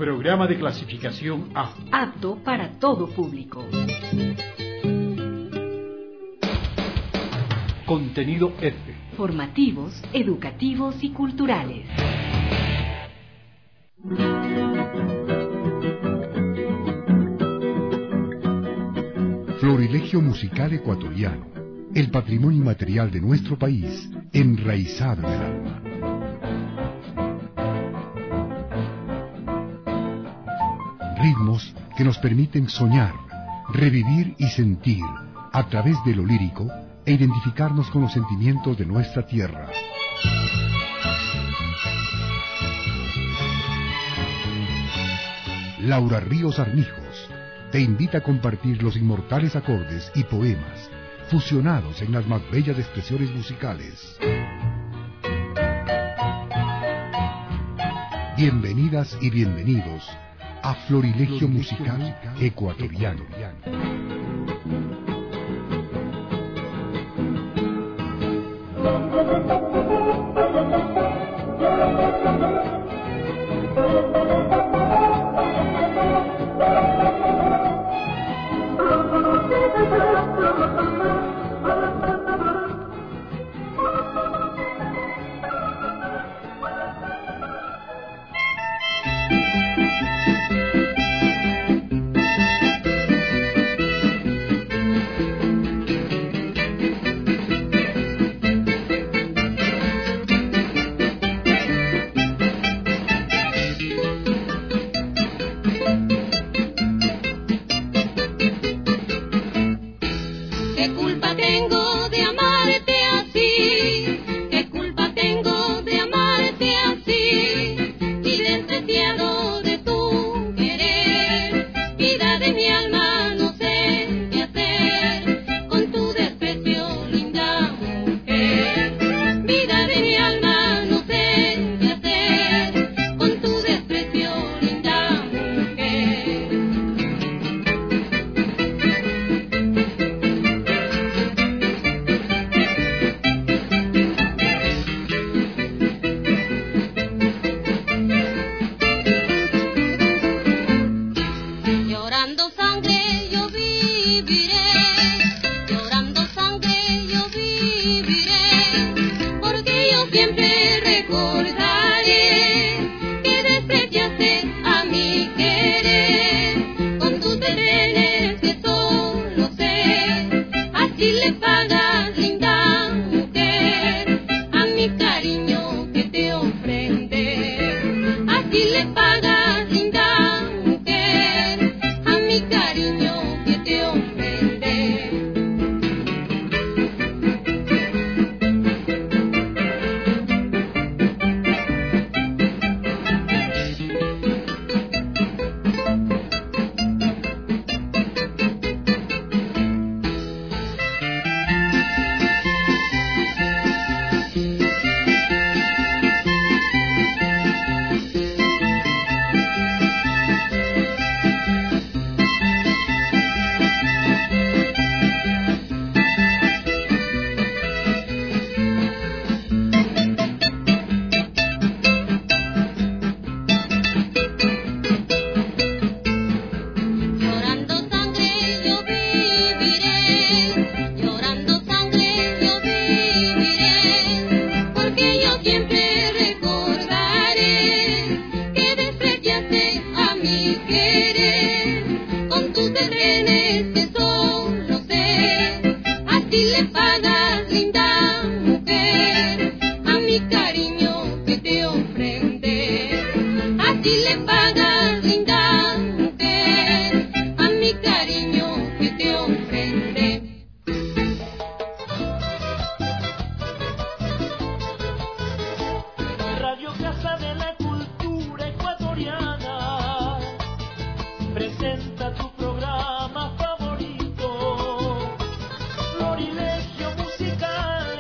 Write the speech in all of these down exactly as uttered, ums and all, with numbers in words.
Programa de clasificación A. Apto para todo público. Contenido F. Formativos, educativos y culturales. Florilegio musical ecuatoriano, el patrimonio inmaterial de nuestro país, enraizado en el alma. Ritmos que nos permiten soñar, revivir y sentir a través de lo lírico e identificarnos con los sentimientos de nuestra tierra. Laura Ríos Armijos te invita a compartir los inmortales acordes y poemas fusionados en las más bellas expresiones musicales. Bienvenidas y bienvenidos a Florilegio Musical Ecuatoriano. Presenta tu programa favorito, Florilegio Musical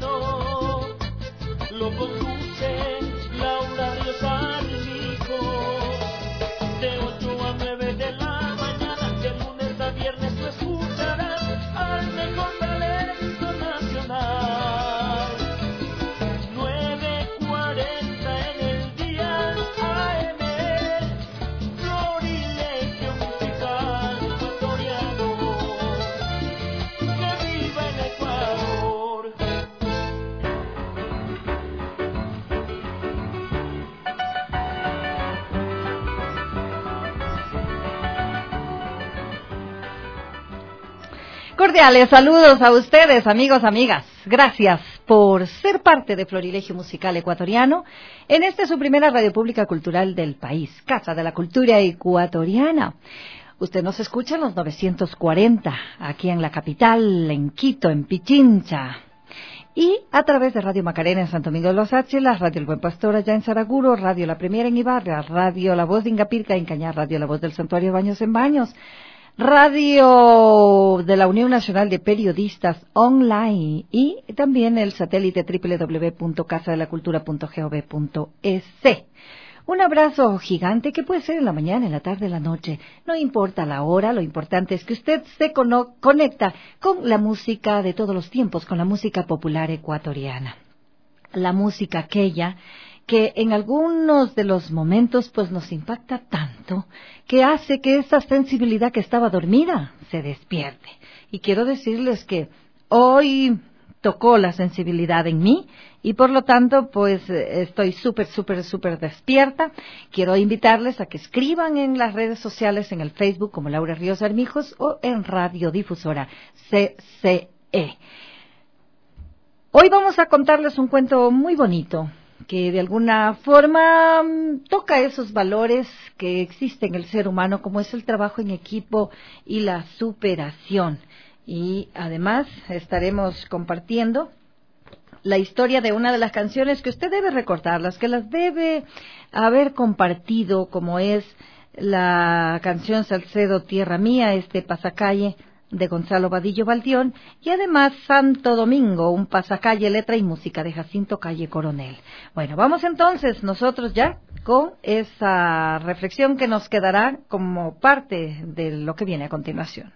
Ecuatoriano. Lo conduce Laura Ríos Armijos. Cordiales saludos a ustedes, amigos, amigas. Gracias por ser parte de Florilegio Musical Ecuatoriano en esta su primera radio pública cultural del país, Casa de la Cultura Ecuatoriana. Usted nos escucha en los novecientos cuarenta, aquí en la capital, en Quito, en Pichincha. Y a través de Radio Macarena en Santo Domingo de los Áchilas, Radio El Buen Pastor allá en Saraguro, Radio La Primera en Ibarra, Radio La Voz de Ingapirca en Cañar, Radio La Voz del Santuario Baños en Baños, Radio de la Unión Nacional de Periodistas Online y también el satélite doble u doble u doble u punto casa de la cultura punto gov punto es. Un abrazo gigante que puede ser en la mañana, en la tarde, en la noche. No importa la hora, lo importante es que usted se cono- conecta con la música de todos los tiempos, con la música popular ecuatoriana. La música aquella que en algunos de los momentos pues nos impacta tanto que hace que esa sensibilidad que estaba dormida se despierte. Y quiero decirles que hoy tocó la sensibilidad en mí y por lo tanto pues estoy súper, súper, súper despierta. Quiero invitarles a que escriban en las redes sociales, en el Facebook como Laura Ríos Armijos o en Radiodifusora C C E. Hoy vamos a contarles un cuento muy bonito que de alguna forma toca esos valores que existen en el ser humano, como es el trabajo en equipo y la superación. Y además estaremos compartiendo la historia de una de las canciones que usted debe recordarlas, que las debe haber compartido, como es la canción Salcedo Tierra Mía, este pasacalle de Gonzalo Vadillo Baldión, y además Santo Domingo, un pasacalle, letra y música de Jacinto Calle Coronel. Bueno, vamos entonces nosotros ya con esa reflexión que nos quedará como parte de lo que viene a continuación.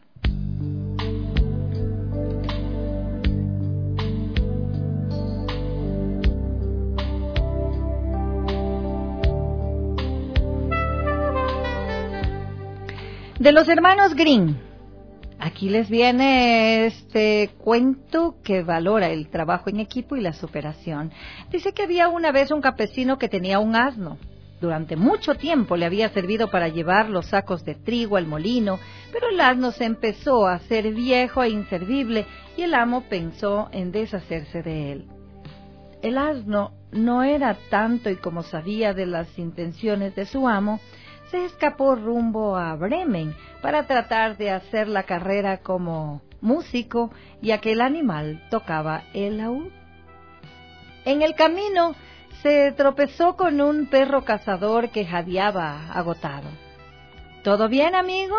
De los hermanos Grimm. Aquí les viene este cuento que valora el trabajo en equipo y la superación. Dice que había una vez un campesino que tenía un asno. Durante mucho tiempo le había servido para llevar los sacos de trigo al molino, pero el asno se empezó a hacer viejo e inservible y el amo pensó en deshacerse de él. El asno no era tanto y como sabía de las intenciones de su amo, se escapó rumbo a Bremen para tratar de hacer la carrera como músico, ya que el animal tocaba el laúd. En el camino se tropezó con un perro cazador que jadeaba agotado. ¿Todo bien, amigo?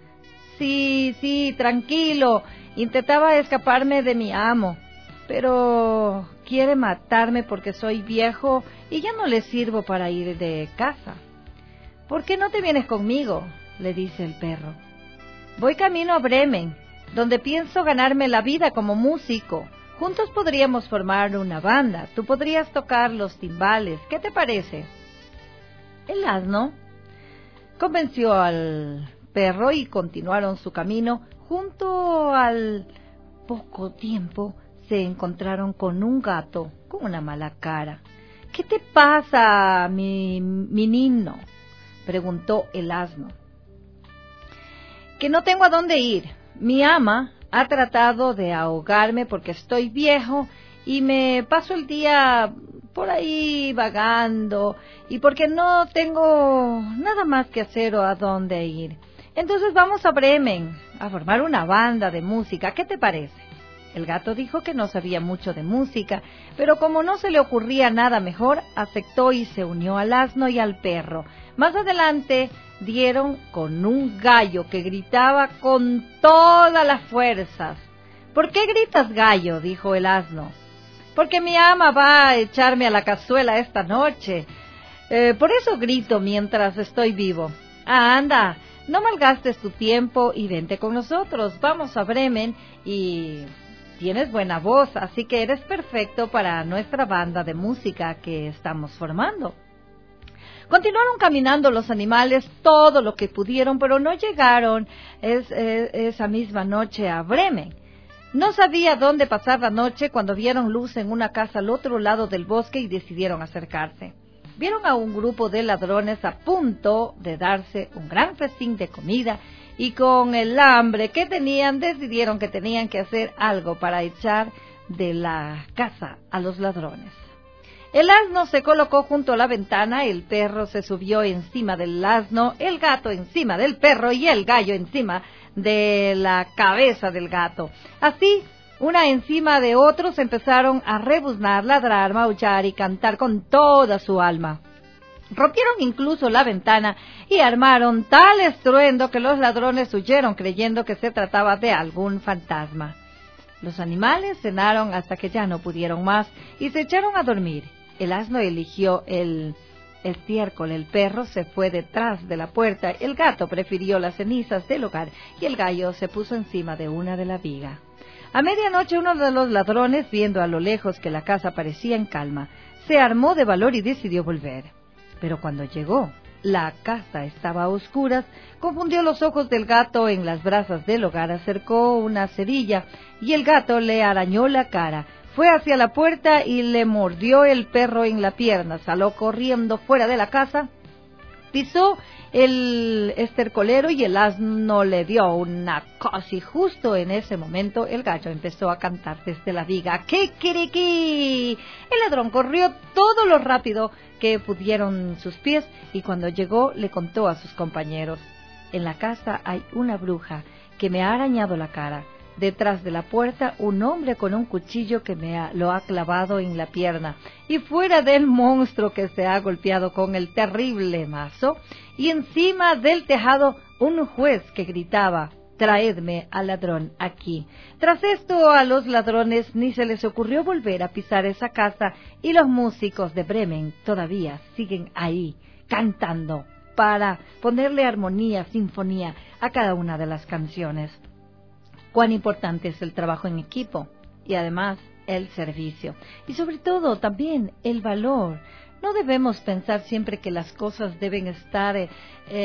Sí, sí, tranquilo. Intentaba escaparme de mi amo, pero quiere matarme porque soy viejo y ya no le sirvo para ir de casa. ¿Por qué no te vienes conmigo?, le dice el perro. Voy camino a Bremen, donde pienso ganarme la vida como músico. Juntos podríamos formar una banda. Tú podrías tocar los timbales. ¿Qué te parece? El asno convenció al perro y continuaron su camino. Junto al poco tiempo se encontraron con un gato con una mala cara. ¿Qué te pasa, mi, mi niño?, preguntó el asno. Que no tengo a dónde ir. Mi ama ha tratado de ahogarme porque estoy viejo y me paso el día por ahí vagando y porque no tengo nada más que hacer o a dónde ir. Entonces vamos a Bremen a formar una banda de música. ¿Qué te parece? El gato dijo que no sabía mucho de música, pero como no se le ocurría nada mejor, aceptó y se unió al asno y al perro. Más adelante dieron con un gallo que gritaba con todas las fuerzas. ¿Por qué gritas, gallo?, dijo el asno. Porque mi ama va a echarme a la cazuela esta noche. Eh, por eso grito mientras estoy vivo. Ah, anda, no malgastes tu tiempo y vente con nosotros. Vamos a Bremen y tienes buena voz, así que eres perfecto para nuestra banda de música que estamos formando. Continuaron caminando los animales todo lo que pudieron, pero no llegaron es, es, esa misma noche a Bremen. No sabía dónde pasar la noche cuando vieron luz en una casa al otro lado del bosque y decidieron acercarse. Vieron a un grupo de ladrones a punto de darse un gran festín de comida y con el hambre que tenían decidieron que tenían que hacer algo para echar de la casa a los ladrones. El asno se colocó junto a la ventana, el perro se subió encima del asno, el gato encima del perro y el gallo encima de la cabeza del gato. Así, una encima de otros, empezaron a rebuznar, ladrar, maullar y cantar con toda su alma. Rompieron incluso la ventana y armaron tal estruendo que los ladrones huyeron creyendo que se trataba de algún fantasma. Los animales cenaron hasta que ya no pudieron más y se echaron a dormir. El asno eligió el estiércol, el perro se fue detrás de la puerta, el gato prefirió las cenizas del hogar y el gallo se puso encima de una de la viga. A medianoche uno de los ladrones, viendo a lo lejos que la casa parecía en calma, se armó de valor y decidió volver. Pero cuando llegó, la casa estaba a oscuras, confundió los ojos del gato en las brasas del hogar, acercó una cerilla y el gato le arañó la cara. Fue hacia la puerta y le mordió el perro en la pierna, salió corriendo fuera de la casa, pisó el estercolero y el asno le dio una cosa y justo en ese momento el gallo empezó a cantar desde la viga. ¡Kikiriki! El ladrón corrió todo lo rápido que pudieron sus pies y cuando llegó le contó a sus compañeros: en la casa hay una bruja que me ha arañado la cara. Detrás de la puerta, un hombre con un cuchillo que me ha, lo ha clavado en la pierna. Y fuera del monstruo que se ha golpeado con el terrible mazo. Y encima del tejado, un juez que gritaba: traedme al ladrón aquí. Tras esto, a los ladrones ni se les ocurrió volver a pisar esa casa. Y los músicos de Bremen todavía siguen ahí, cantando, para ponerle armonía, sinfonía a cada una de las canciones. Cuán importante es el trabajo en equipo y además el servicio. Y sobre todo también el valor. No debemos pensar siempre que las cosas deben estar eh,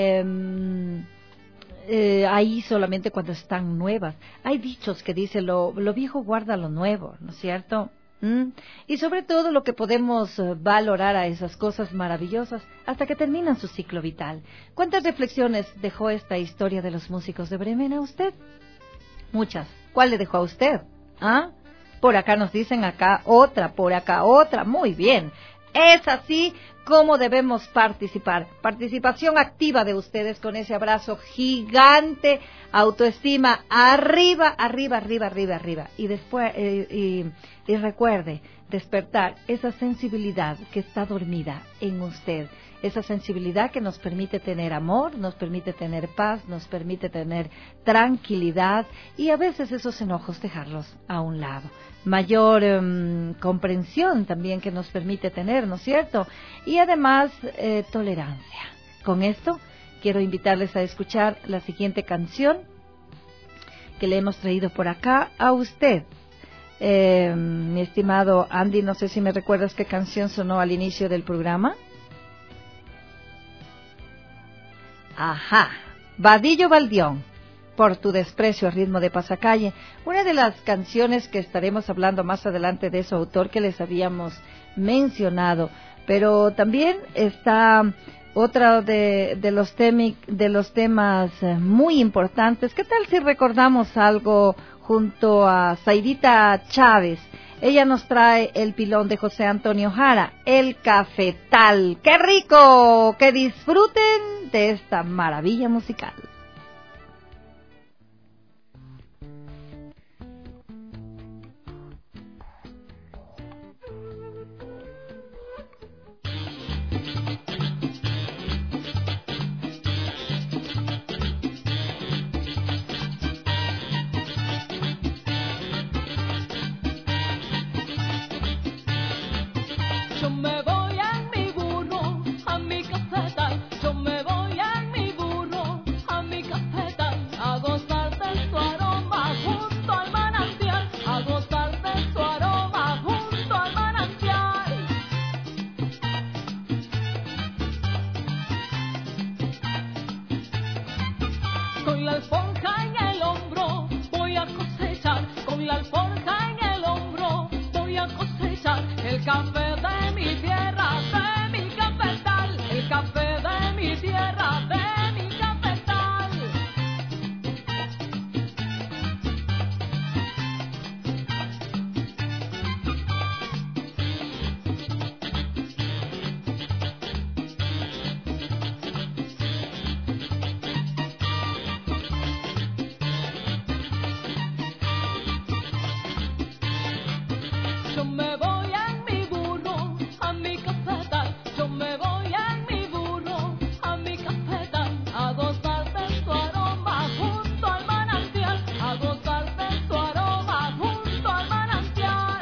eh, eh, ahí solamente cuando están nuevas. Hay dichos que dicen lo, lo viejo guarda lo nuevo, ¿no es cierto? ¿Mm? Y sobre todo lo que podemos valorar a esas cosas maravillosas hasta que terminan su ciclo vital. ¿Cuántas reflexiones dejó esta historia de los músicos de Bremen a usted? Muchas. ¿Cuál le dejó a usted? ¿Ah? Por acá nos dicen acá otra, por acá otra. Muy bien. Es así como debemos participar. Participación activa de ustedes con ese abrazo gigante. Autoestima arriba, arriba, arriba, arriba, arriba. Y después, eh, y, y recuerde despertar esa sensibilidad que está dormida en usted. Esa sensibilidad que nos permite tener amor, nos permite tener paz, nos permite tener tranquilidad y a veces esos enojos dejarlos a un lado. Mayor um, comprensión también que nos permite tener, ¿no es cierto? Y además eh, tolerancia. Con esto quiero invitarles a escuchar la siguiente canción que le hemos traído por acá a usted. Eh, mi estimado Andy, no sé si me recuerdas qué canción sonó al inicio del programa. Ajá, Vadillo Valdión, por tu desprecio a ritmo de pasacalle, una de las canciones que estaremos hablando más adelante de su autor que les habíamos mencionado, pero también está otra de, de, los, temi, de los temas muy importantes. ¿Qué tal si recordamos algo junto a Zaidita Chávez? Ella nos trae el pilón de José Antonio Jara, el cafetal. ¡Qué rico! Que disfruten de esta maravilla musical. Yo me voy en mi burro a mi cafetal, yo me voy en mi burro a mi cafetal, a gozar de su aroma junto al manantial, a gozar de su aroma junto al manantial. Con la alforja en el hombro voy a cosechar, con la alforja en el hombro voy a cosechar el café de mi tierra, de mi cafetal, el café de mi tierra, de mi cafetal. yo me voy en mi burro a mi cafetal, yo me voy en mi burro a mi cafetal, a gozar de tu aroma junto al manantial, a gozar de tu aroma junto al manantial.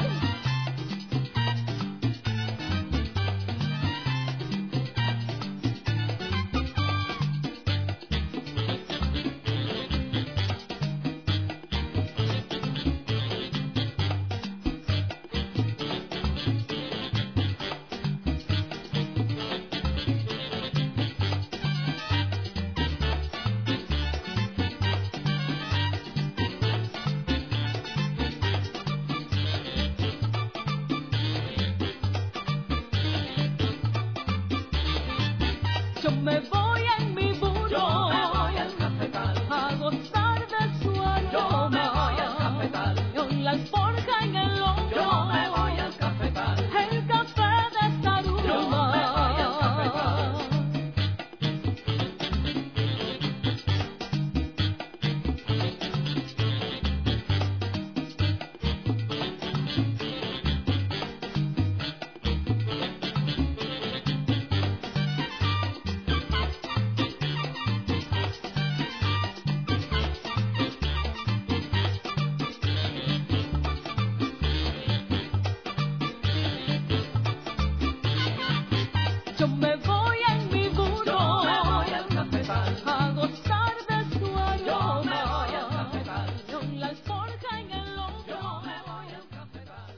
Yo me voy en mi burro, yo me voy al cafetal, a gozar de su aroma. Yo me voy al cafetal, con la alforja en el hombro. Yo me voy al cafetal, el café de Saruma. Yo me voy al cafetal. Yo me voy en mi burro, yo me voy al cafetal, a gozar de su aroma. Yo me voy al cafetal, con la alforja en el hombro. Yo me voy al cafetal,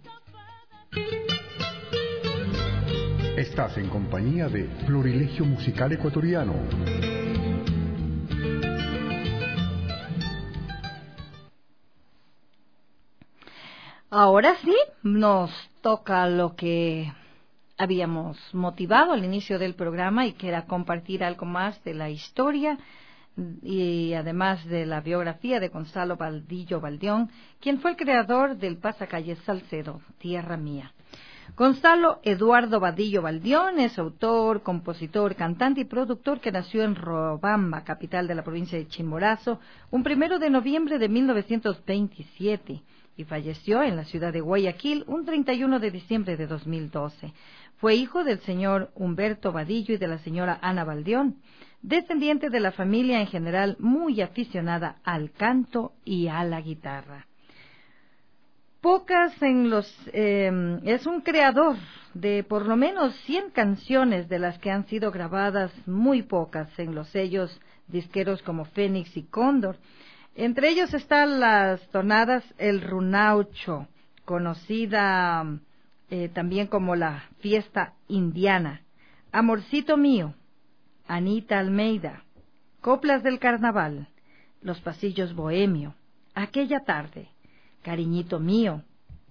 el café de... Estás en compañía de Florilegio Musical Ecuatoriano. Ahora sí, nos toca lo que habíamos motivado al inicio del programa y que era compartir algo más de la historia y además de la biografía de Gonzalo Vadillo Valdión, quien fue el creador del pasacalles Salcedo, Tierra Mía. Gonzalo Eduardo Vadillo Valdión es autor, compositor, cantante y productor que nació en Riobamba, capital de la provincia de Chimborazo, un primero de noviembre de mil novecientos veintisiete y falleció en la ciudad de Guayaquil un treinta y uno de diciembre de dos mil doce. Fue hijo del señor Humberto Vadillo y de la señora Ana Valdión, descendiente de la familia en general muy aficionada al canto y a la guitarra. Pocas en los eh, es un creador de por lo menos cien canciones, de las que han sido grabadas muy pocas en los sellos disqueros como Fénix y Cóndor. Entre ellos están las tonadas El Runaucho, conocida eh, también como la Fiesta Indiana, Amorcito Mío, Anita Almeida, Coplas del Carnaval, Los Pasillos Bohemio, Aquella Tarde, Cariñito Mío,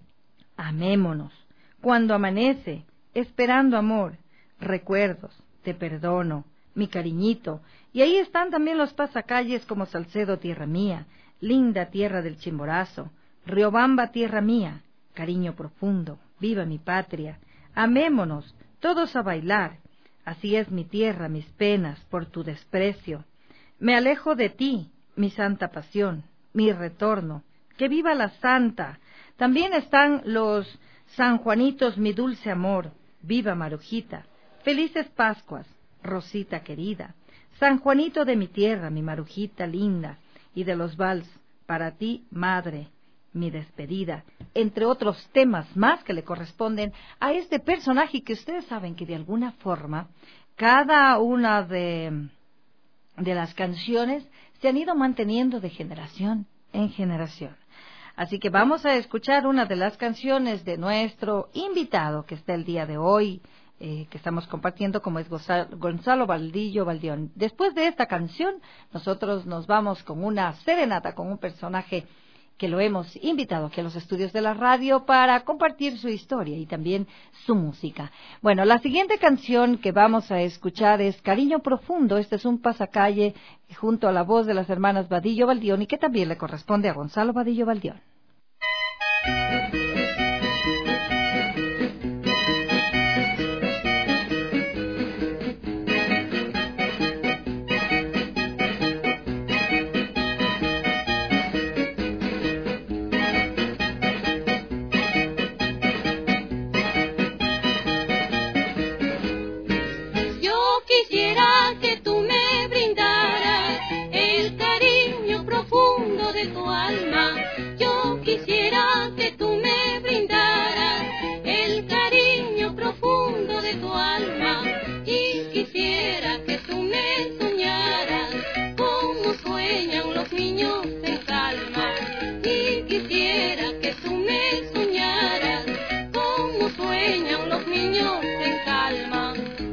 Amémonos, Cuando Amanece, Esperando Amor, Recuerdos, Te Perdono, Mi Cariñito, y ahí están también los pasacalles como Salcedo, Tierra Mía, Linda Tierra del Chimborazo, Riobamba, Tierra Mía, Cariño Profundo, Viva mi Patria, Amémonos, Todos a Bailar, Así es mi tierra, mis penas, por tu desprecio, Me alejo de ti, mi santa pasión, Mi retorno, Que viva la santa. También están los San Juanitos, mi dulce amor, Viva Marujita, Felices Pascuas, Rosita querida, San Juanito de mi tierra, mi Marujita linda, y de los vals, Para ti, madre, mi despedida, entre otros temas más que le corresponden a este personaje, que ustedes saben que de alguna forma cada una de, de las canciones se han ido manteniendo de generación en generación. Así que vamos a escuchar una de las canciones de nuestro invitado que está el día de hoy, eh, que estamos compartiendo, como es Gonzalo Vadillo Valdión. Después de esta canción, nosotros nos vamos con una serenata con un personaje que lo hemos invitado aquí a los estudios de la radio para compartir su historia y también su música. Bueno, la siguiente canción que vamos a escuchar es Cariño Profundo. Este es un pasacalle junto a la voz de las hermanas Vadillo Valdión y que también le corresponde a Gonzalo Vadillo Valdión. quisiera que tú me brindaras el cariño profundo de tu alma. Yo quisiera que tú me brindaras el cariño profundo de tu alma. Y quisiera que tú me soñaras como sueñan los niños en calma. Y quisiera que tú me soñaras como sueñan los niños en calma.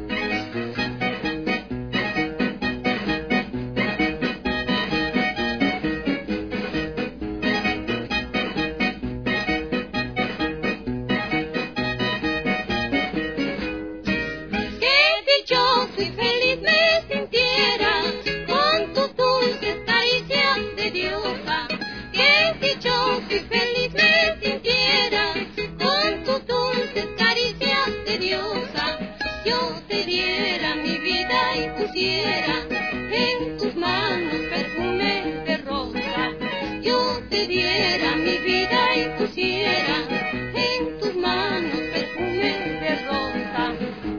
En tus manos perfume de rosa, yo te diera mi vida y pusiera en tus manos perfume de rosa.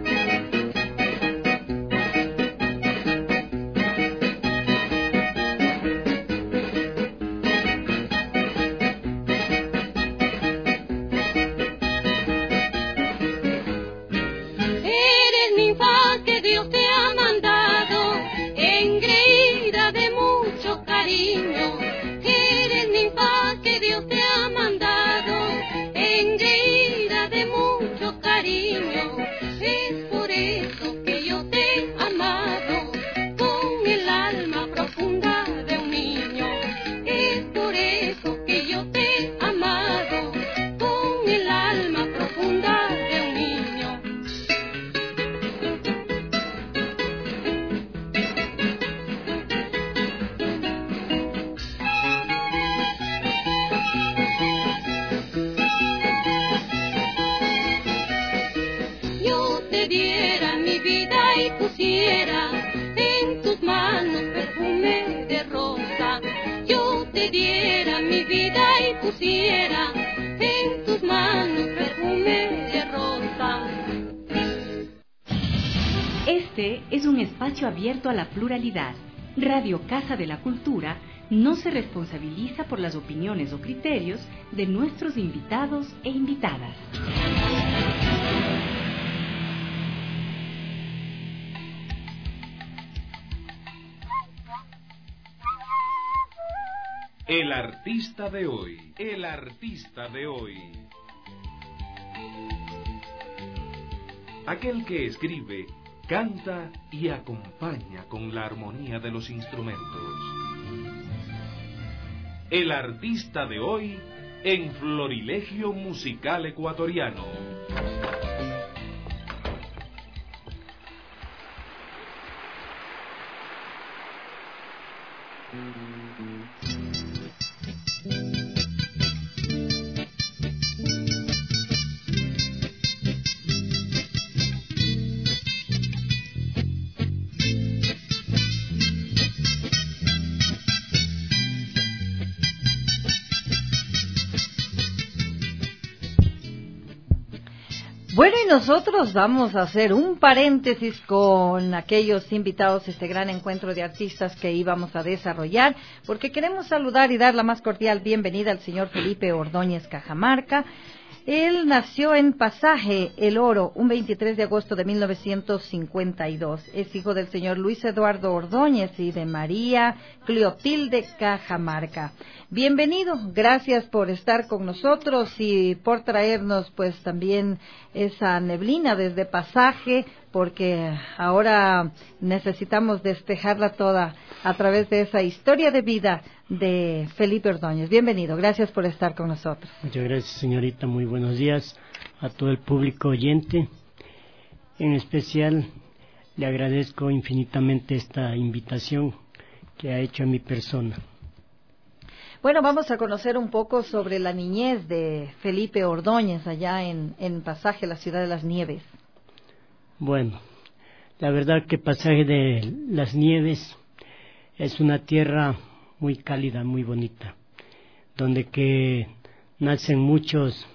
Eres ninfa que Dios te ha mandado, engreída de mucho cariño. Eres ninfa que Dios te ha mandado, engreída de mucho cariño. Es por eso que yo te he amado con el alma profunda de un niño. Es por eso que yo te he amado con el alma profunda de un niño. Yo te diera mi vida y pusiera en tus manos perfume de rosa. Yo te diera mi vida y pusiera en tus manos perfume de rosa. Este es un espacio abierto a la pluralidad. Radio Casa de la Cultura no se responsabiliza por las opiniones o criterios de nuestros invitados e invitadas. El artista de hoy, el artista de hoy. Aquel que escribe, canta y acompaña con la armonía de los instrumentos. El artista de hoy en Florilegio Musical Ecuatoriano. Bueno, y nosotros vamos a hacer un paréntesis con aquellos invitados a este gran encuentro de artistas que íbamos a desarrollar, porque queremos saludar y dar la más cordial bienvenida al señor Felipe Ordóñez Cajamarca. Él nació en Pasaje, El Oro, un veintitrés de agosto de mil novecientos cincuenta y dos. Es hijo del señor Luis Eduardo Ordóñez y de María Cleotilde Cajamarca. Bienvenido, gracias por estar con nosotros y por traernos pues también esa neblina desde Pasaje, porque ahora necesitamos despejarla toda a través de esa historia de vida de Felipe Ordóñez. Bienvenido, gracias por estar con nosotros. Muchas gracias, señorita, muy buenos días a todo el público oyente. En especial le agradezco infinitamente esta invitación que ha hecho a mi persona. Bueno, vamos a conocer un poco sobre la niñez de Felipe Ordóñez allá en, en Pasaje, la ciudad de las nieves. Bueno, la verdad que Pasaje de las Nieves es una tierra muy cálida, muy bonita, donde que nacen muchos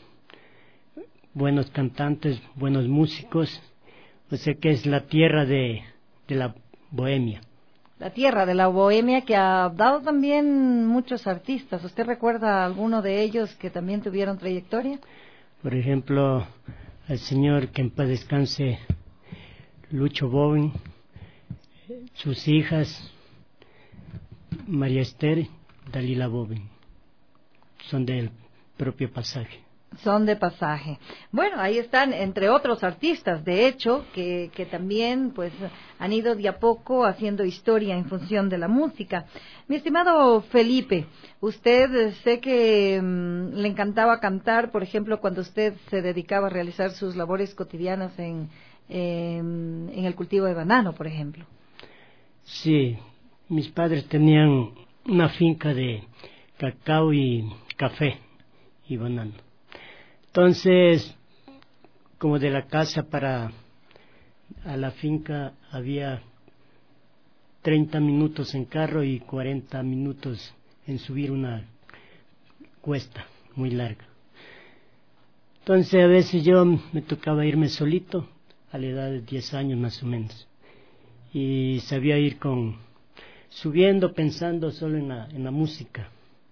buenos cantantes, buenos músicos, o sea que es la tierra de, de la bohemia. La tierra de la bohemia, que ha dado también muchos artistas. ¿Usted recuerda alguno de ellos que también tuvieron trayectoria? Por ejemplo, al señor, que en paz descanse, Lucho Boven, sus hijas, María Esther, Dalila Boven, son del propio Pasaje. Son de Pasaje. Bueno, ahí están, entre otros artistas, de hecho, que, que también pues han ido de a poco haciendo historia en función de la música. Mi estimado Felipe, usted eh, sé que mmm, le encantaba cantar, por ejemplo, cuando usted se dedicaba a realizar sus labores cotidianas en, eh, en el cultivo de banano, por ejemplo. Sí, mis padres tenían una finca de cacao y café y banano. Entonces, como de la casa para a la finca había treinta minutos en carro y cuarenta minutos en subir una cuesta muy larga. Entonces a veces yo me tocaba irme solito, a la edad de diez años más o menos, y sabía ir con subiendo pensando solo en la, en la música,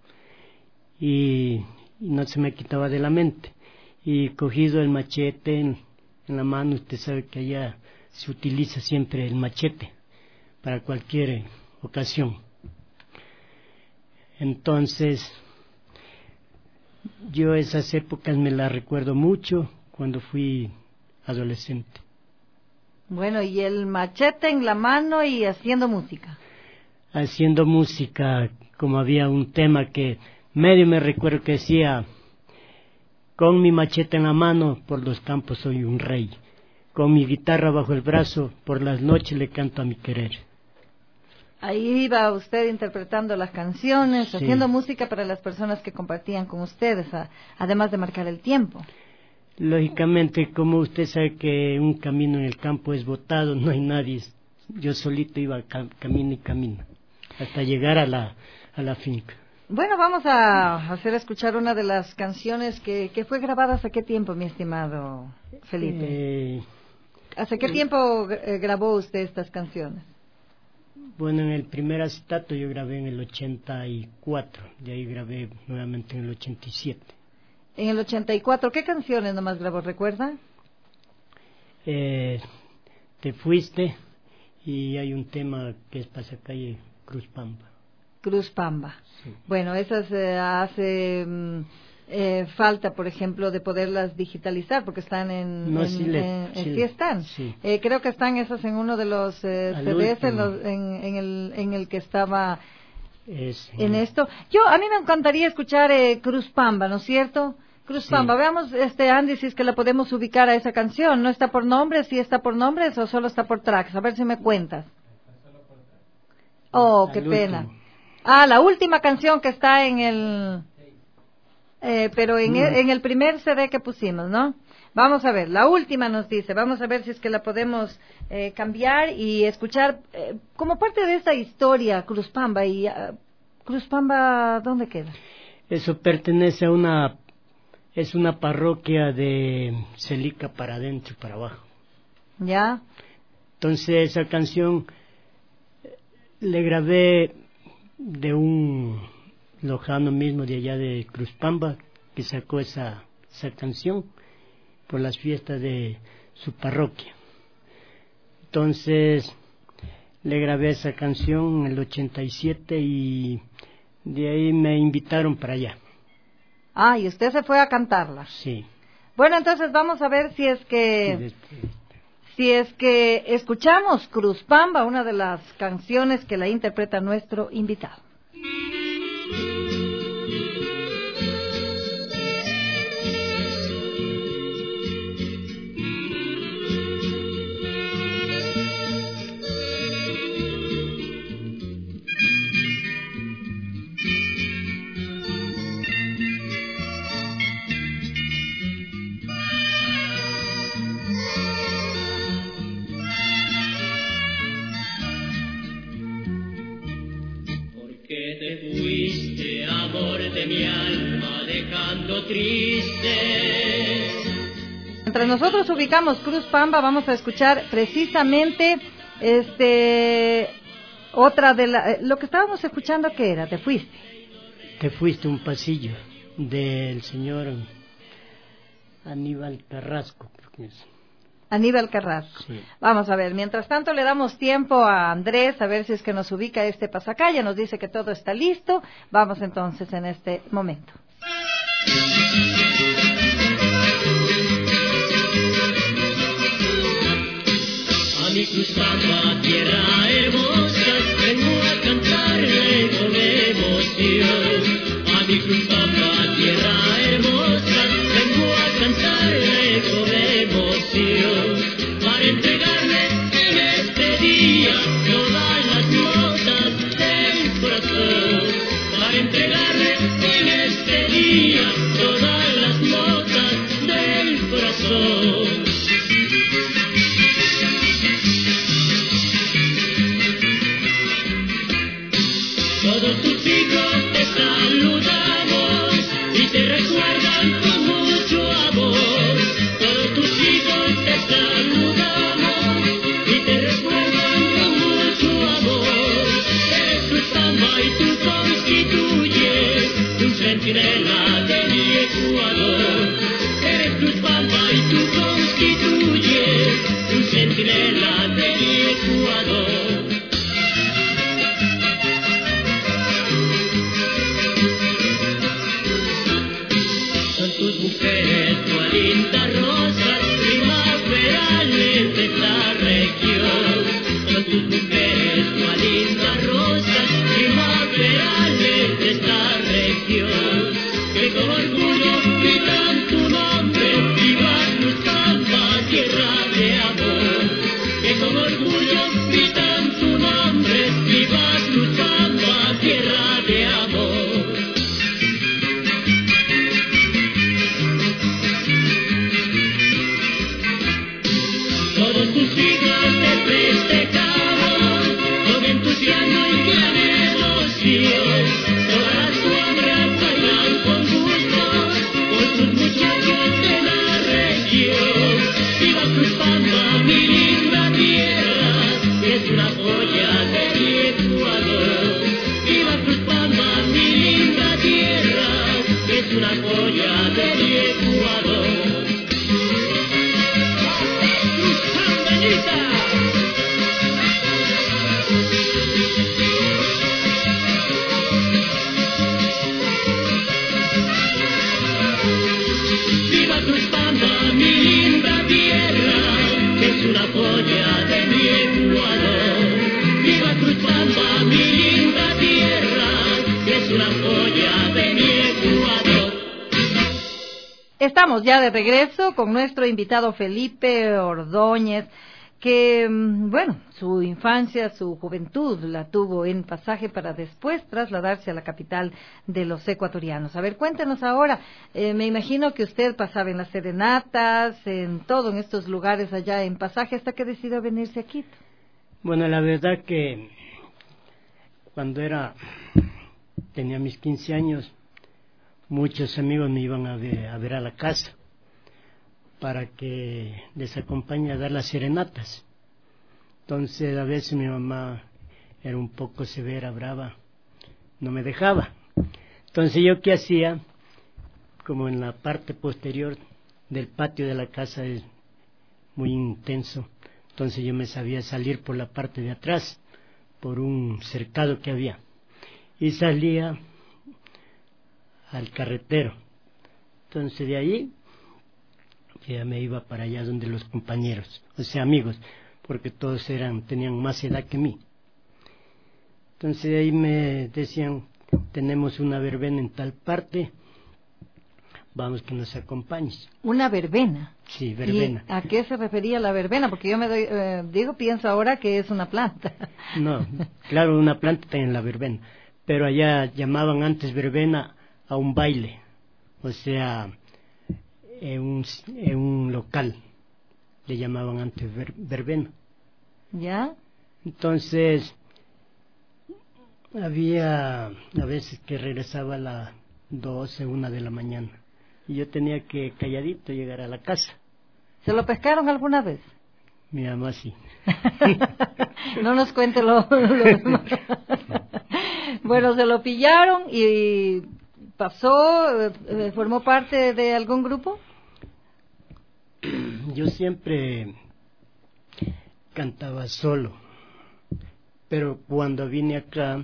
y, y no se me quitaba de la mente. Y cogido el machete en, en la mano, usted sabe que allá se utiliza siempre el machete para cualquier ocasión. Entonces, yo esas épocas me las recuerdo mucho cuando fui adolescente. Bueno, y el machete en la mano y haciendo música. Haciendo música, como había un tema que medio me recuerdo que decía: con mi machete en la mano, por los campos soy un rey. Con mi guitarra bajo el brazo, por las noches le canto a mi querer. Ahí iba usted interpretando las canciones, Sí. haciendo música para las personas que compartían con ustedes, a, además de marcar el tiempo. Lógicamente, como usted sabe que un camino en el campo es botado, no hay nadie. Yo solito iba cam- camino y camino, hasta llegar a la, a la finca. Bueno, vamos a hacer escuchar una de las canciones que, que fue grabada hace qué tiempo, mi estimado Felipe. Eh, ¿Hace qué tiempo eh, grabó usted estas canciones? bueno, en el primer acetato yo grabé en el ochenta y cuatro, de ahí grabé nuevamente en el ochenta y siete. En el ochenta y cuatro, ¿qué canciones nomás grabó, recuerda? Eh, Te fuiste, y hay un tema que es Pasacalle Cruz Pampa. Cruz Pamba. Sí. Bueno, esas eh, hace mm, eh, falta, por ejemplo, de poderlas digitalizar, porque están en... No, en, sí le- en- sí. sí están. Sí. Eh, creo que están esas en uno de los eh, Al C Ds en, último. los- en, en el, en el que estaba Es, en esto. Yo, a mí me encantaría escuchar eh, Cruz Pamba, ¿no es cierto? Cruz Sí. Pamba, veamos, este Andy, si es que la podemos ubicar a esa canción. ¿No está por nombres? ¿Sí está por nombres o solo está por tracks? A ver si me cuentas. Oh, qué Al pena. último. Ah, la última canción que está en el... Eh, pero en, No. el, en el primer C D que pusimos, ¿no? Vamos a ver, la última nos dice, vamos a ver si es que la podemos eh, cambiar y escuchar eh, como parte de esta historia, Cruz Pamba. Y uh, Cruz Pamba, ¿dónde queda? Eso pertenece a una, es una parroquia de Celica para adentro y para abajo. ¿Ya? Entonces esa canción eh, le grabé de un lojano mismo de allá de Cruz Pamba, que sacó esa, esa canción por las fiestas de su parroquia. Entonces le grabé esa canción en el ochenta y siete y de ahí me invitaron para allá. Ah, y usted se fue a cantarla. Sí. Bueno, entonces vamos a ver si es Y que... después- Si es que escuchamos Cruz Pamba, una de las canciones que la interpreta nuestro invitado. Porque te fuiste, amor de mi alma, dejando triste. Entre nosotros ubicamos Cruz Pamba, vamos a escuchar precisamente Este, otra de la, lo que estábamos escuchando, ¿qué era? ¿Te fuiste? Te fuiste, un pasillo del señor Aníbal Carrasco, creo que es. Aníbal Carrasco. Sí. Vamos a ver, mientras tanto le damos tiempo a Andrés a ver si es que nos ubica este pasacalle, nos dice que todo está listo. Vamos entonces en este momento. A mi Cruzpampa, tierra hermosa, vengo a cantarle con emoción. A mi Cruzpampa, tierra hermosa, vengo a cantarle con emoción. Para entregarle en este día todas las notas del corazón. Para entregarle en este día todas las notas del corazón. Todos tus hijos te saludamos y te recuerdan con mucho amor. Todos tus hijos te saludamos y te recuerdan con mucho amor. Eres Cruzpampa y tú constituyes un centinela de mi Ecuador. Eres Cruzpampa y tú constituyes un centinela de mi Ecuador. Tus mujeres, tu linda rosa, primaverales de esta región. Son tus mujeres, tu linda rosa, primaverales de esta región. Que con orgullo gritan tu nombre, viva Cruzpampa, tierra de amor. Que con orgullo gritan tu nombre, viva Cruzpampa, tierra de amor. Todos tus hijos te festejamos con entusiasmo y gran emoción. Todas las cuadras bailan con gusto por tus muchachos de la región. Viva Cruzpampa, mi linda tierra, que es una joya de mi Ecuador. Viva Cruzpampa, mi linda tierra, que es una joya de mi Ecuador. Viva Cruzpampa, mi linda tierra, que es una joya de mi Ecuador. Viva Cruzpampa, mi linda tierra, que es una joya de mi Ecuador. Estamos ya de regreso con nuestro invitado Felipe Ordóñez, que, bueno, su infancia, su juventud la tuvo en Pasaje para después trasladarse a la capital de los ecuatorianos. A ver, cuéntenos ahora, eh, me imagino que usted pasaba en las serenatas, en todo, en estos lugares allá en Pasaje, hasta que decidió venirse a Quito. Bueno, la verdad que cuando era tenía mis quince años, muchos amigos me iban a ver a, ver a la casa para que les acompañe a dar las serenatas. Entonces a veces mi mamá era un poco severa, brava, no me dejaba. Entonces yo qué hacía, como en la parte posterior del patio de la casa es muy intenso, entonces yo me sabía salir por la parte de atrás, por un cercado que había, y salía al carretero. Entonces de ahí ya me iba para allá donde los compañeros, o sea amigos, porque todos eran tenían más edad que mí. Entonces de ahí me decían, tenemos una verbena en tal parte, vamos que nos acompañes. ¿Una verbena? Sí, verbena. ¿Y a qué se refería la verbena? Porque yo me doy, eh, digo, pienso ahora que es una planta. No, claro, una planta está en la verbena, pero allá llamaban antes verbena a un baile, o sea, en un, en un local, le llamaban antes ver, verbena. ¿Ya? Entonces, había a veces que regresaba a las doce, una de la mañana, y yo tenía que calladito llegar a la casa. ¿Se lo pescaron alguna vez? Mi mamá sí. No nos cuente lo, lo demás. Bueno, se lo pillaron y pasó, eh, formó parte de algún grupo. Yo siempre cantaba solo, pero cuando vine acá,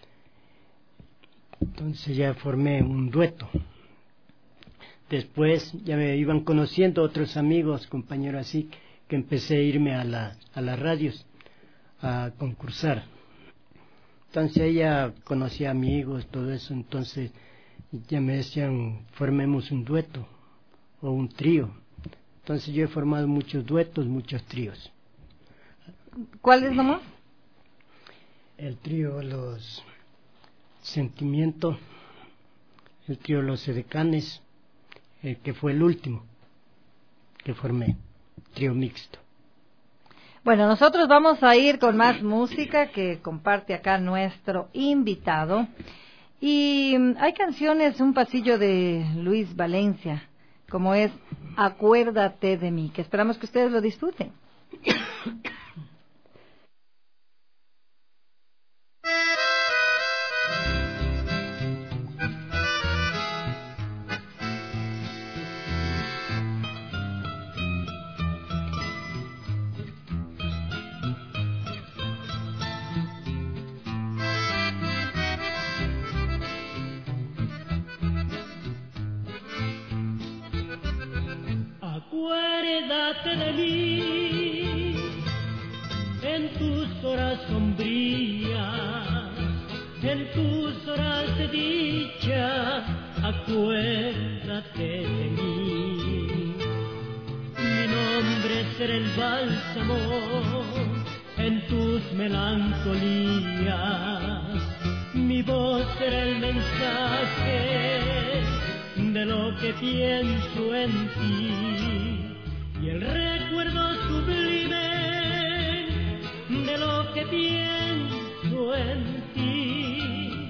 entonces ya formé un dueto. Después ya me iban conociendo otros amigos, compañeros así, que empecé a irme a, la, a las radios a concursar. Entonces ella conocía amigos, todo eso, entonces ya me decían, formemos un dueto o un trío. Entonces yo he formado muchos duetos, muchos tríos. ¿Cuáles nomás? El trío Los Sentimientos, el trío Los Edecanes, el que fue el último que formé, trío mixto. Bueno, nosotros vamos a ir con más música que comparte acá nuestro invitado. Y hay canciones, un pasillo de Luis Valencia, como es Acuérdate de mí, que esperamos que ustedes lo disfruten. Acuérdate de mí en tus horas sombrías, en tus horas de dicha. Acuérdate de mí. Mi nombre será el bálsamo en tus melancolías. Mi voz será el mensaje de lo que pienso en ti, y el recuerdo sublime de lo que pienso en ti.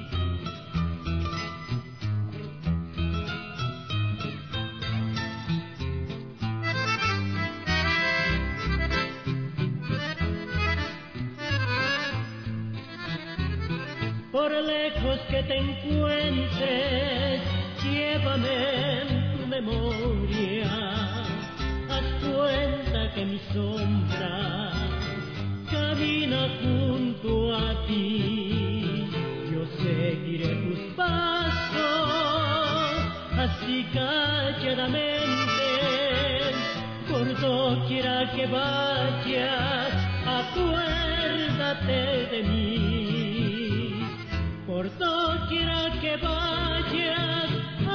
Por lejos que te encuentres, llévame en tu memoria, haz cuenta que mi sombra camina junto a ti. Yo seguiré tus pasos, así calladamente, por doquiera que vayas, acuérdate de mí. Por doquiera que vayas,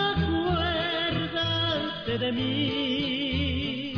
acuérdate de mí.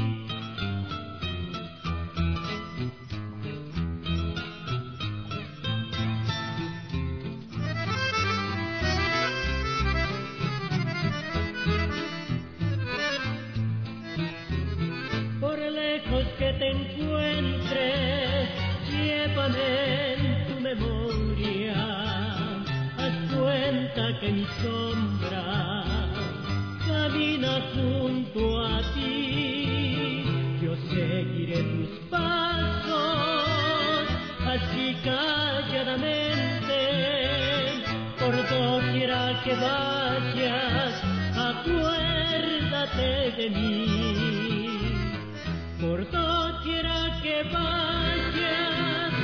Por lejos que te encuentres, llévame en tu memoria, haz cuenta que mi sombra camina junto a ti. Yo seguiré tus pasos, así calladamente, por doquiera que vayas, acuérdate de mí. Por doquiera que vayas,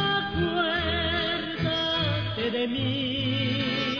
acuérdate de mí.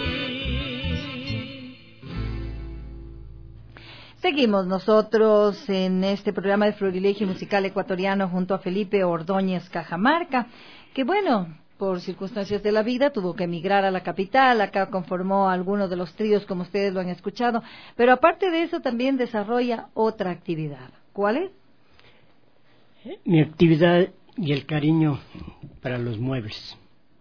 Seguimos nosotros en este programa de Florilegio Musical Ecuatoriano junto a Felipe Ordóñez Cajamarca, que bueno, por circunstancias de la vida tuvo que emigrar a la capital. Acá conformó algunos de los tríos, como ustedes lo han escuchado, pero aparte de eso también desarrolla otra actividad. ¿Cuál es? Mi actividad y el cariño para los muebles,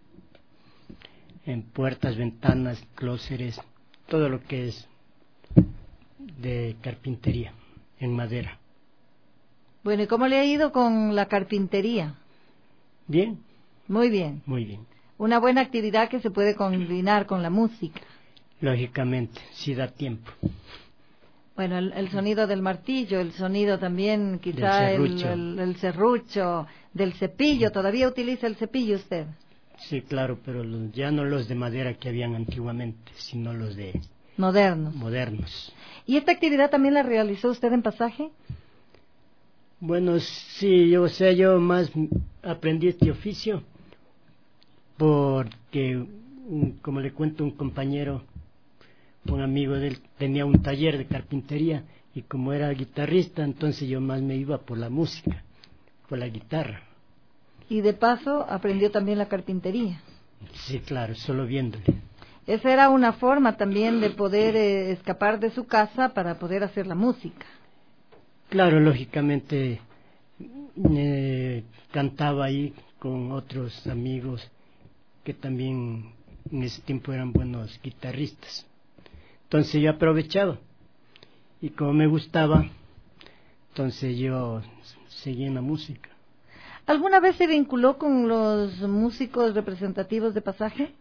en puertas, ventanas, clóseres, todo lo que es de carpintería en madera. Bueno, ¿y cómo le ha ido con la carpintería? Bien. Muy bien. Muy bien. Una buena actividad que se puede combinar con la música. Lógicamente, si da tiempo. Bueno, el, el sonido del martillo, el sonido también, quizá Del el, serrucho. el, el serrucho, del cepillo. ¿Todavía utiliza el cepillo usted? Sí, claro, pero los- ya no los de madera que habían antiguamente, sino los de Modernos. modernos. ¿Y esta actividad también la realizó usted en Pasaje? Bueno, sí, yo, o sea, yo más aprendí este oficio porque, un- como le cuento, un compañero, un amigo de él, tenía un taller de carpintería y como era guitarrista, entonces yo más me iba por la música, por la guitarra. Y de paso aprendió también la carpintería. Sí, claro, solo viéndole. Esa era una forma también de poder eh, escapar de su casa para poder hacer la música. Claro, lógicamente eh, cantaba ahí con otros amigos que también en ese tiempo eran buenos guitarristas. Entonces yo aprovechaba y como me gustaba, entonces yo seguí en la música. ¿Alguna vez se vinculó con los músicos representativos de Pasaje?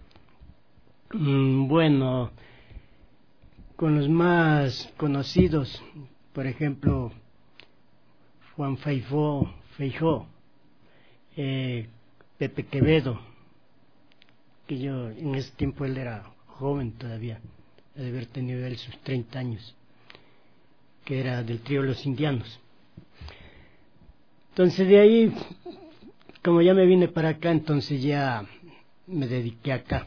Mm, bueno, con los más conocidos, por ejemplo, Juan Feijó, Feijó eh, Pepe Quevedo, que yo en ese tiempo él era joven todavía, de haber tenido él sus treinta años, que era del trío Los Indianos. Entonces de ahí, como ya me vine para acá, entonces ya me dediqué acá.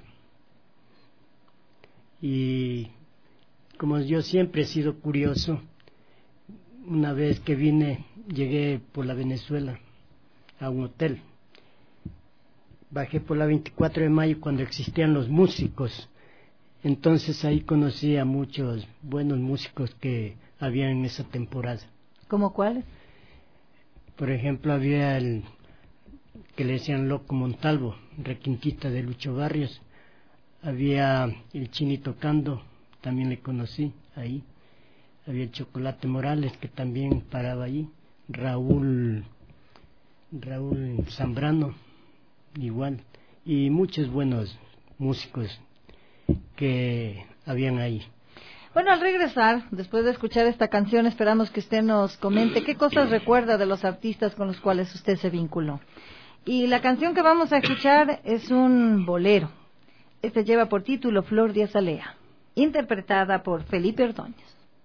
Y como yo siempre he sido curioso, una vez que vine, llegué por la Venezuela a un hotel. Bajé por la veinticuatro de mayo cuando existían los músicos. Entonces ahí conocí a muchos buenos músicos que había en esa temporada. ¿Cómo cuáles? Por ejemplo, había el que le decían Loco Montalvo, requintista de Lucho Barrios. Había el Chinito Cando, también le conocí ahí. Había el Chocolate Morales, que también paraba ahí. Raúl, Raúl Zambrano, igual. Y muchos buenos músicos que habían ahí. Bueno, al regresar, después de escuchar esta canción, esperamos que usted nos comente qué cosas recuerda de los artistas con los cuales usted se vinculó. Y la canción que vamos a escuchar es un bolero. Este lleva por título Flor de Azalea, interpretada por Felipe Ordóñez.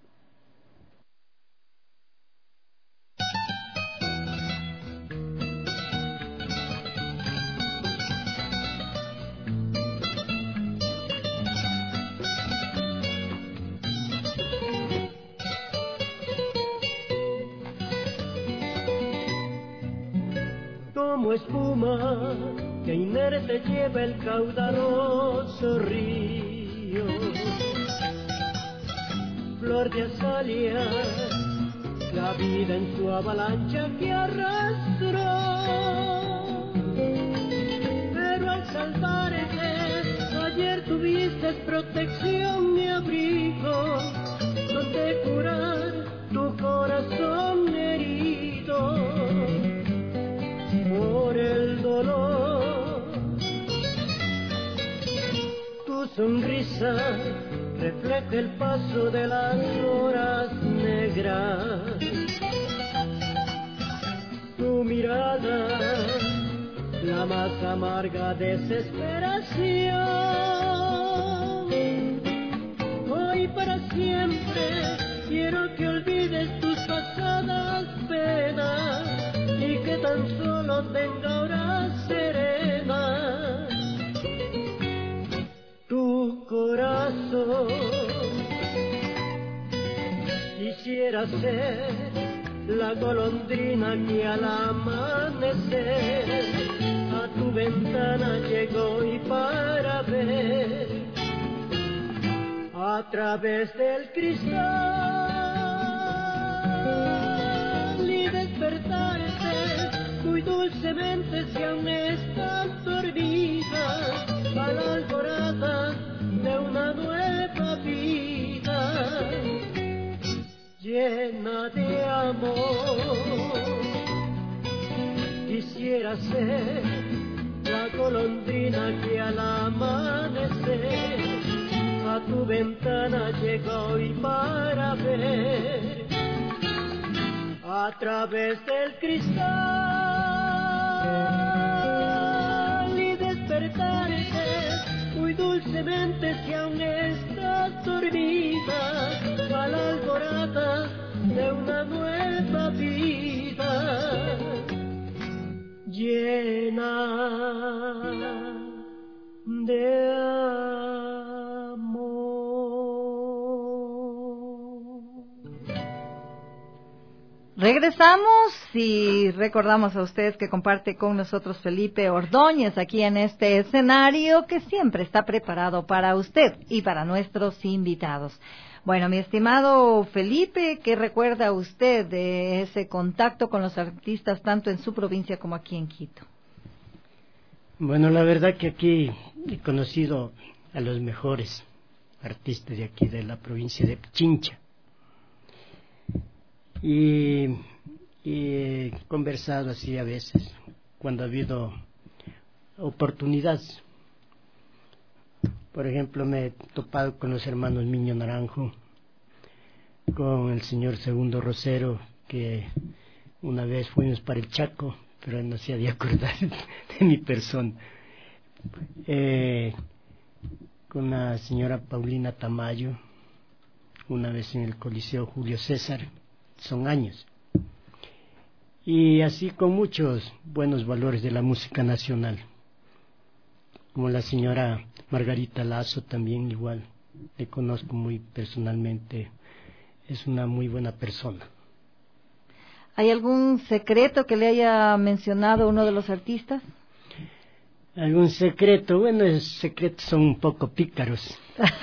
Como espuma que inerte lleva el caudaloso río, flor de azalea, la vida en su avalancha que arrastró. Pero al salvarte, ayer tuviste protección y abrigo, donde curar tu corazón herido por el dolor. Tu sonrisa refleja el paso de las horas negras. Tu mirada, la más amarga desesperación. Hoy para siempre quiero que olvides tus pasadas penas y que tan solo tenga horas serenas tu corazón. Quisiera ser la golondrina que al amanecer a tu ventana llegó y para ver a través del cristal y despertarte muy dulcemente si aún estás dormida a la alborada de una nueva vida llena de amor. Quisiera ser la golondrina que al amanecer a tu ventana llega hoy para ver a través del cristal y despertarte muy dulcemente si aún estás dormida a la alborada de una nueva vida llena de amor. Regresamos y recordamos a ustedes que comparte con nosotros Felipe Ordóñez aquí en este escenario que siempre está preparado para usted y para nuestros invitados. Bueno, mi estimado Felipe, ¿qué recuerda usted de ese contacto con los artistas tanto en su provincia como aquí en Quito? Bueno, la verdad que aquí he conocido a los mejores artistas de aquí de la provincia de Pichincha. Y, y he conversado así a veces, cuando ha habido oportunidades. Por ejemplo, me he topado con los hermanos Miño Naranjo, con el señor Segundo Rosero, que una vez fuimos para el Chaco, pero él no se había acordado de mi persona. Eh, con la señora Paulina Tamayo, una vez en el Coliseo Julio César, son años. Y así con muchos buenos valores de la música nacional, como la señora Margarita Lazo también igual, le conozco muy personalmente, es una muy buena persona. ¿Hay algún secreto que le haya mencionado uno de los artistas? ¿Algún secreto? Bueno, esos secretos son un poco pícaros.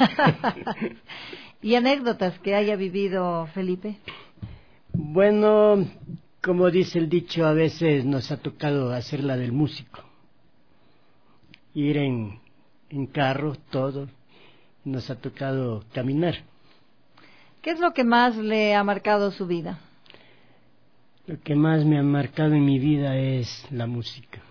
¿Y anécdotas que haya vivido Felipe? Bueno, como dice el dicho, a veces nos ha tocado hacer la del músico. Ir en, en carro, todo, nos ha tocado caminar. ¿Qué es lo que más le ha marcado su vida? Lo que más me ha marcado en mi vida es la música.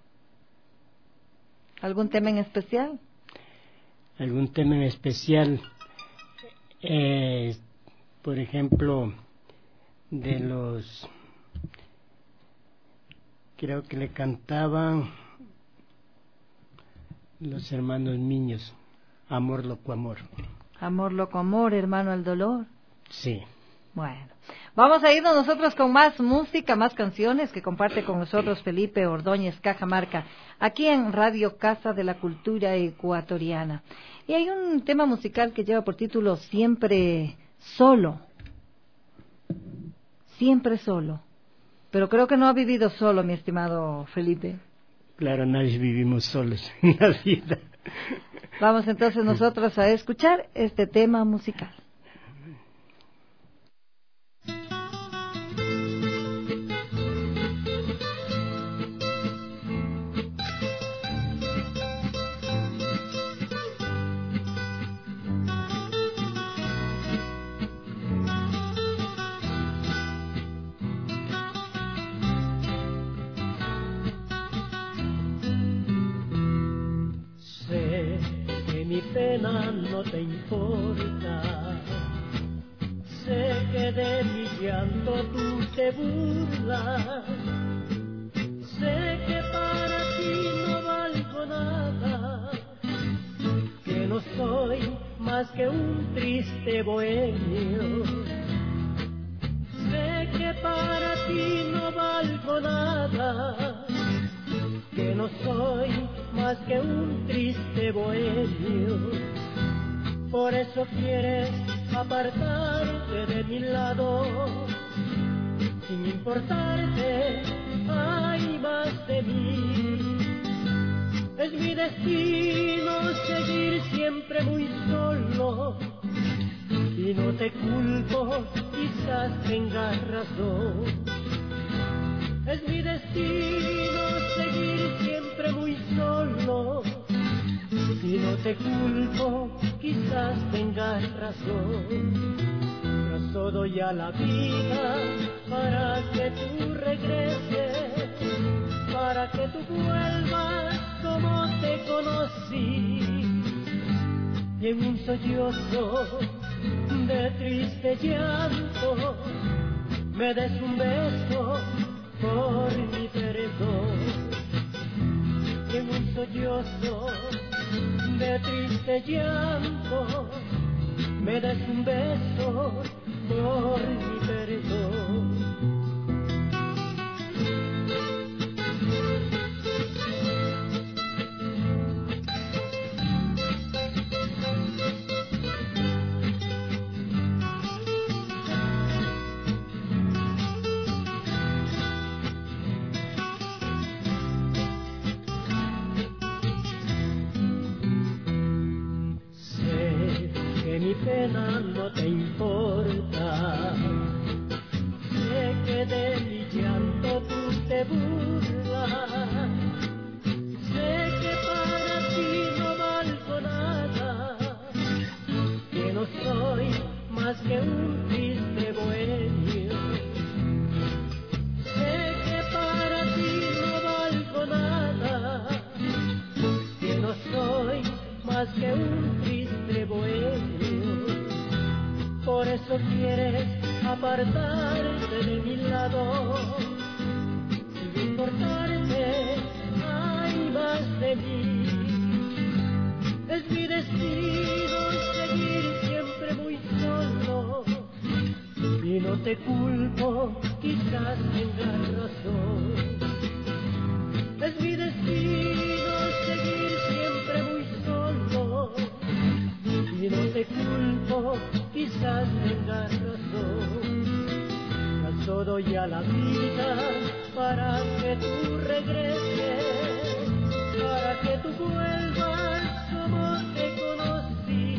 ¿Algún tema en especial? Algún tema en especial, eh, por ejemplo, de los, creo que le cantaban los hermanos Miños, Amor Loco Amor. Amor Loco Amor, hermano al dolor. Sí. Bueno, vamos a irnos nosotros con más música, más canciones que comparte con nosotros Felipe Ordóñez Cajamarca, aquí en Radio Casa de la Cultura Ecuatoriana. Y hay un tema musical que lleva por título Siempre Solo. Siempre solo. Pero creo que no ha vivido solo, mi estimado Felipe. Claro, nadie vivimos solos en la vida. Vamos entonces nosotros a escuchar este tema musical. Pena no te importa, sé que de mi llanto tú te burlas, sé que para ti no valgo nada, que no soy más que un triste bohemio, sé que para ti no valgo nada, que no soy más que un triste bohemio. Por eso quieres apartarte de mi lado, sin importarte, hay más de mí. Es mi destino seguir siempre muy solo, y no te culpo, quizás tengas razón. Es mi destino seguir siempre muy solo, y no te culpo, quizás tengas razón. Yo doy a la vida para que tú regreses, para que tú vuelvas como te conocí. y en un sollozo de triste llanto me des un beso por mi perdón. Y en un sollozo de triste llanto me des un beso por mi perdón. Mi pena no te importa, sé que de mi llanto tú te burlas, sé que para ti no valgo nada, que no soy más que un triste bohemio, sé que para ti no valgo nada, que no soy más que un triste bohemio. Por eso quieres apartarte de mi lado, sin importarte, hay más de mí. Es mi destino seguir siempre muy solo, y no te culpo, quizás tengas razón. Es mi destino seguir siempre muy solo, y no te culpo, quizás tengas razón. Caso doy a la vida para que tú regreses, para que tú vuelvas como te conocí.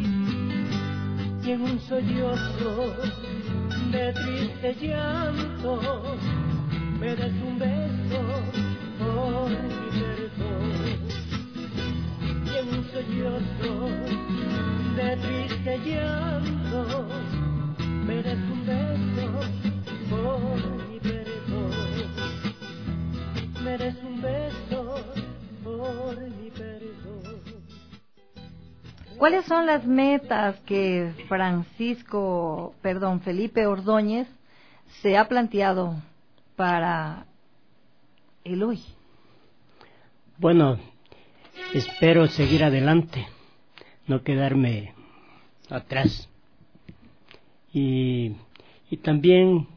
Y en un sollozo de triste llanto me des un beso por mi perdón. Y en un sollozo de triste llanto me des un beso por mi perdón, me des un beso por mi perdón. ¿Cuáles son las metas que Francisco, perdón, Felipe Ordóñez se ha planteado para el hoy? Bueno, espero seguir adelante, no quedarme atrás. Y, y también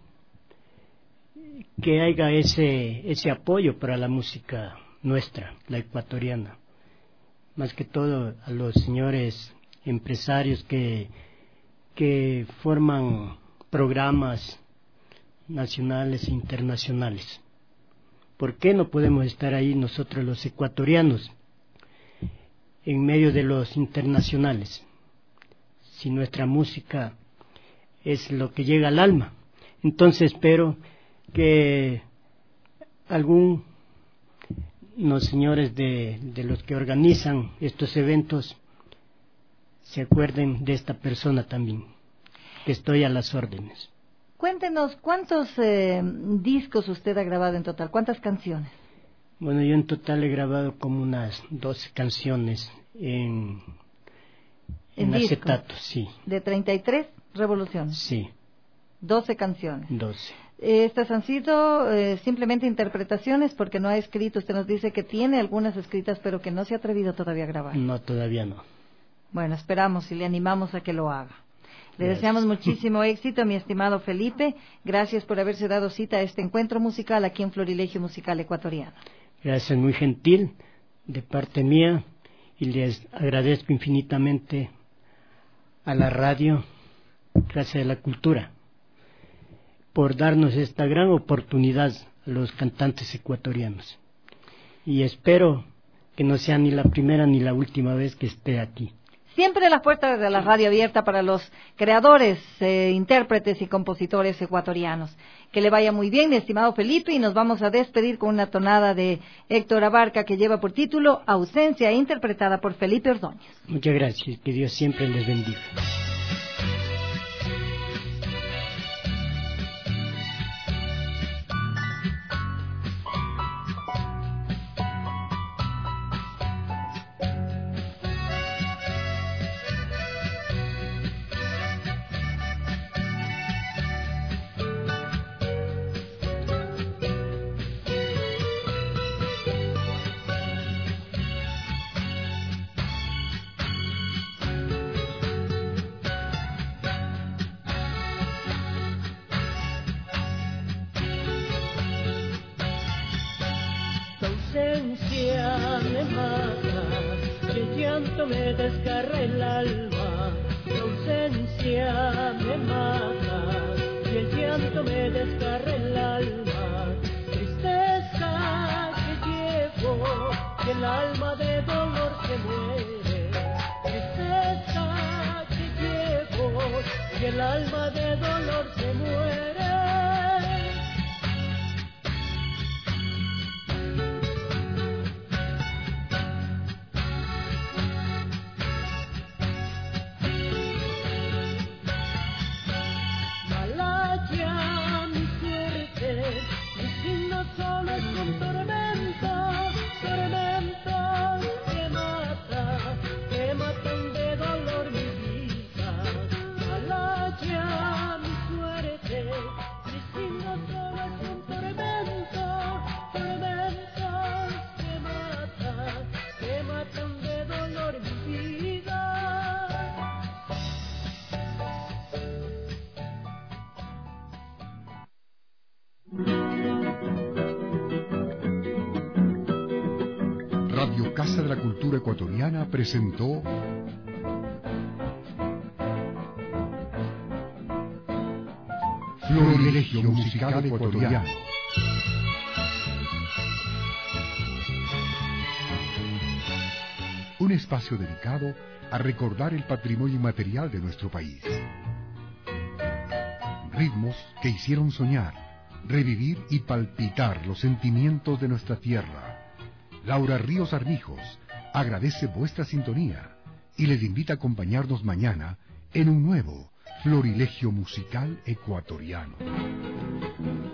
que haya ese, ese apoyo para la música nuestra, la ecuatoriana. Más que todo a los señores empresarios que, que forman programas nacionales e internacionales. ¿Por qué no podemos estar ahí nosotros los ecuatorianos en medio de los internacionales, si nuestra música es lo que llega al alma? Entonces espero que algunos señores de, de los que organizan estos eventos se acuerden de esta persona también, que estoy a las órdenes. Cuéntenos, ¿cuántos eh, discos usted ha grabado en total? ¿Cuántas canciones? Bueno, yo en total he grabado como unas doce canciones en, en, en acetato, sí. ¿De treinta y tres revoluciones? Sí. doce canciones. doce. Estas han sido eh, simplemente interpretaciones porque no ha escrito. Usted nos dice que tiene algunas escritas, pero que no se ha atrevido todavía a grabar. No, todavía no. Bueno, esperamos y le animamos a que lo haga. Le Gracias. deseamos muchísimo éxito, mi estimado Felipe. Gracias por haberse dado cita a este encuentro musical aquí en Florilegio Musical Ecuatoriano. Gracias, muy gentil de parte mía, y les agradezco infinitamente a la radio Casa de la Cultura por darnos esta gran oportunidad a los cantantes ecuatorianos. Y espero que no sea ni la primera ni la última vez que esté aquí. Siempre la puerta de la radio abierta para los creadores, eh, intérpretes y compositores ecuatorianos. Que le vaya muy bien, mi estimado Felipe, y nos vamos a despedir con una tonada de Héctor Abarca que lleva por título Ausencia, interpretada por Felipe Ordóñez. Muchas gracias, que Dios siempre les bendiga. ausencia me mata, el llanto me desgarra el alma. Tu ausencia me mata y el llanto me desgarra el alma. Tristeza que llevo, que el alma de dolor se muere. Tristeza que llevo, que el alma de dolor se muere. Solo es un tormento, tormento que mata, que matan de dolor mi vida. Malaya mi suerte, mi signo solo es un tormento, tormento que mata, que matan de dolor mi vida. Radio Casa de la Cultura Ecuatoriana presentó Florilegio Musical Ecuatoriano. Un espacio dedicado a recordar el patrimonio inmaterial de nuestro país. Ritmos que hicieron soñar, revivir y palpitar los sentimientos de nuestra tierra. Laura Ríos Armijos agradece vuestra sintonía y les invita a acompañarnos mañana en un nuevo Florilegio Musical Ecuatoriano.